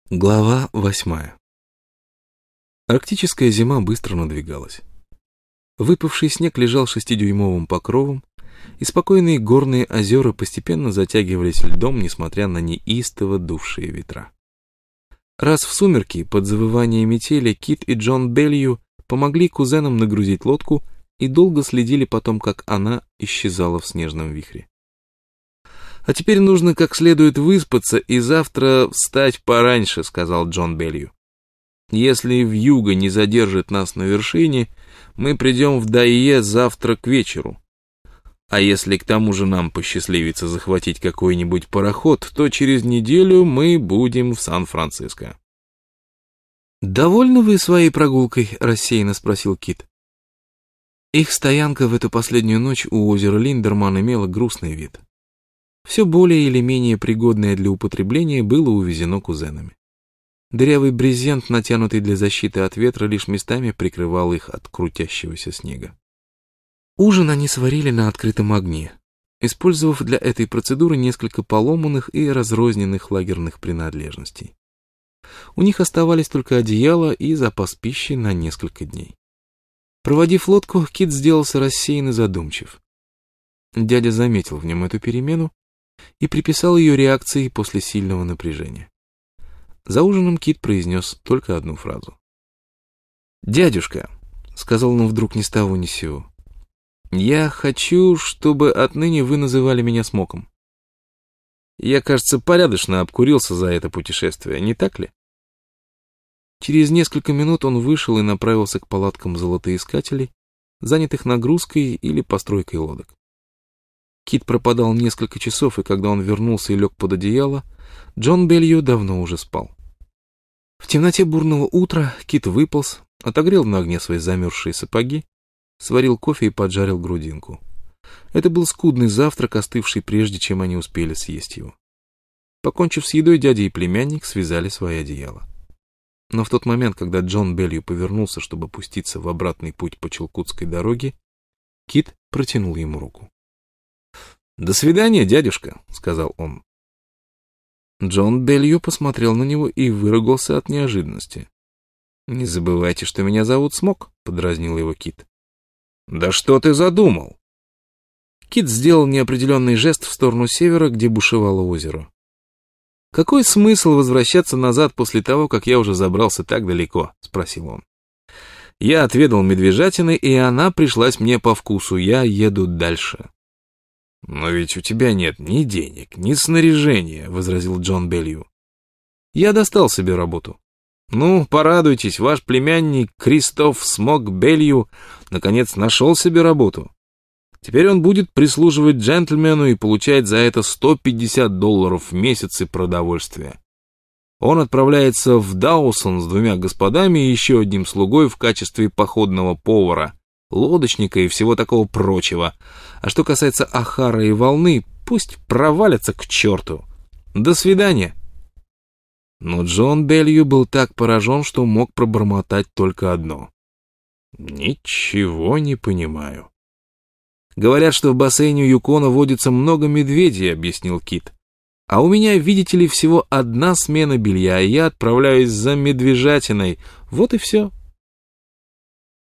Глава 8. Арктическая зима быстро надвигалась. Выпавший снег лежал 6-дюймовым покровом, и спокойные горные озера постепенно затягивались льдом, несмотря на неистово дувшие ветра. Раз в сумерки, под завывание метели, Кит и Джон Беллью помогли кузенам нагрузить лодку и долго следили потом, как она исчезала в снежном вихре. «А теперь нужно как следует выспаться и завтра встать пораньше», — сказал Джон Беллью. «Если вьюга не задержит нас на вершине, мы придем в Дайе завтра к вечеру. А если к тому же нам посчастливится захватить какой-нибудь пароход, то через неделю мы будем в Сан-Франциско». «Довольны вы своей прогулкой?» — рассеянно спросил Кит. Их стоянка в эту последнюю ночь у озера Линдерман имела грустный вид. Все более или менее пригодное для употребления было увезено кузенами. Дырявый брезент, натянутый для защиты от ветра, лишь местами прикрывал их от крутящегося снега. Ужин они сварили на открытом огне, использовав для этой процедуры несколько поломанных и разрозненных лагерных принадлежностей. У них оставались только одеяло и запас пищи на несколько дней. Проводив лодку, Кит сделался рассеян и задумчив. Дядя заметил в нем эту перемену и приписал ее реакции после сильного напряжения. За ужином Кит произнес только одну фразу. «Дядюшка», — сказал он вдруг ни с того ни с сего, — «я хочу, чтобы отныне вы называли меня Смоком. Я, кажется, порядочно обкурился за это путешествие, не так ли?» Через несколько минут он вышел и направился к палаткам золотоискателей, занятых нагрузкой или постройкой лодок. Кит пропадал несколько часов, и когда он вернулся и лег под одеяло, Джон Беллью давно уже спал. В темноте бурного утра Кит выполз, отогрел на огне свои замерзшие сапоги, сварил кофе и поджарил грудинку. Это был скудный завтрак, остывший прежде, чем они успели съесть его. Покончив с едой, дядя и племянник связали свои одеяла. Но в тот момент, когда Джон Беллью повернулся, чтобы пуститься в обратный путь по Чилкутской дороге, Кит протянул ему руку. «До свидания, дядюшка», — сказал он. Джон Беллью посмотрел на него и выругался от неожиданности. «Не забывайте, что меня зовут Смок», — подразнил его Кит. «Да что ты задумал?» Кит сделал неопределенный жест в сторону севера, где бушевало озеро. «Какой смысл возвращаться назад после того, как я уже забрался так далеко?» — спросил он. «Я отведал медвежатины, и она пришлась мне по вкусу. Я еду дальше». «Но ведь у тебя нет ни денег, ни снаряжения», — возразил Джон Беллью. «Я достал себе работу. Ну, порадуйтесь, ваш племянник Кристоф Смок Беллью наконец нашел себе работу. Теперь он будет прислуживать джентльмену и получать за это $150 в месяц и продовольствие. Он отправляется в Даусон с 2 господами и еще одним слугой в качестве походного повара, лодочника и всего такого прочего. А что касается Охара и Волны, пусть провалятся к черту. До свидания». Но Джон Беллью был так поражен, что мог пробормотать только одно. «Ничего не понимаю». «Говорят, что в бассейне Юкона водится много медведей», — объяснил Кит. «А у меня, видите ли, всего одна смена белья, и я отправляюсь за медвежатиной. Вот и все».